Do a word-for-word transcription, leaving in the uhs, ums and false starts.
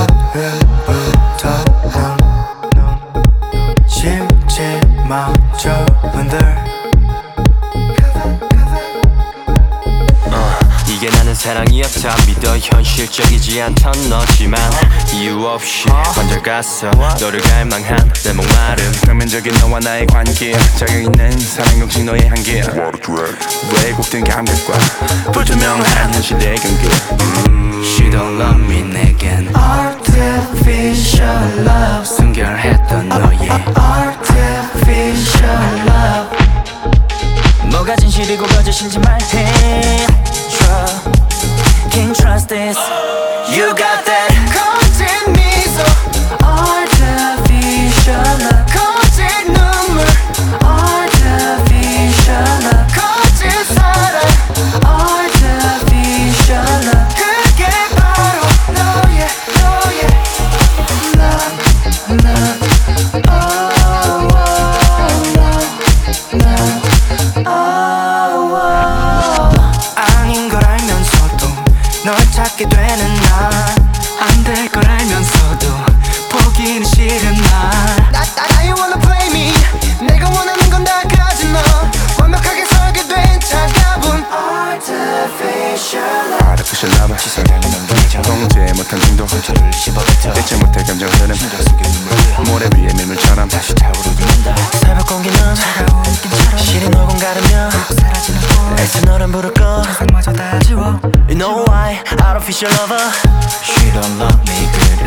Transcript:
하루부터 넌 실제마저 흔들 이게 나는 사랑이었다 믿어 현실적이지 않던 너지만 이유 없이 먼저 갔어 너를 갈망한 내 목마름 표면적인 너와 나의 관계 자격 있는 사랑 역시 너의 한계 왜곡된 감각과 불투명한 현실의 경계 She don't love me 내겐 Artificial love 순결했던 너의 Artificial love 뭐가 진실이고 거짓인지 말해 Can't trust this You got that 거짓 미소 Artificial love 거짓 눈물 Artificial love 거짓 사랑 Artificial love 그게 바로 너의 너의 love love Oh love love Oh 아닌 걸 알면서도 널 찾게 되는 날 안 될 걸 알면서도 포기는 싫은 날 나, 나, 나 you wanna play me 내가 원하는 건 다 가진 너 완벽하게 설계된 차가운 Artificial love Artificial love 시선을 넘기죠 통제 못한 중독 저를 씹어뱉어 대체 못해 감정 흐름 심장 속에 눈물이야 모래 위에 밀물처럼 다시 타오르는다 새벽 공기는 차가운 느낌처럼 시린 얼굴 가르며 사라지는 볼 애써 너를 부를 거 세상마저 다 지워 You know why Artificial lover She don't love me good